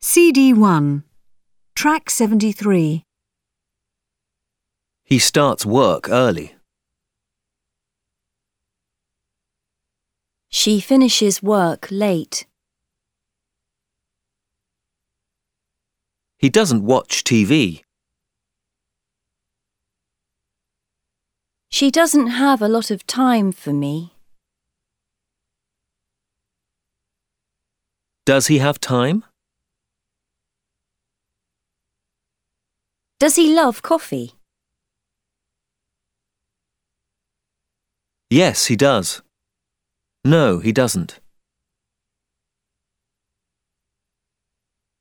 CD1, Track 73. He starts work early. She finishes work late. He doesn't watch TV. She doesn't have a lot of time for me. Does he have time? Does he love coffee? Yes, he does. No, he doesn't.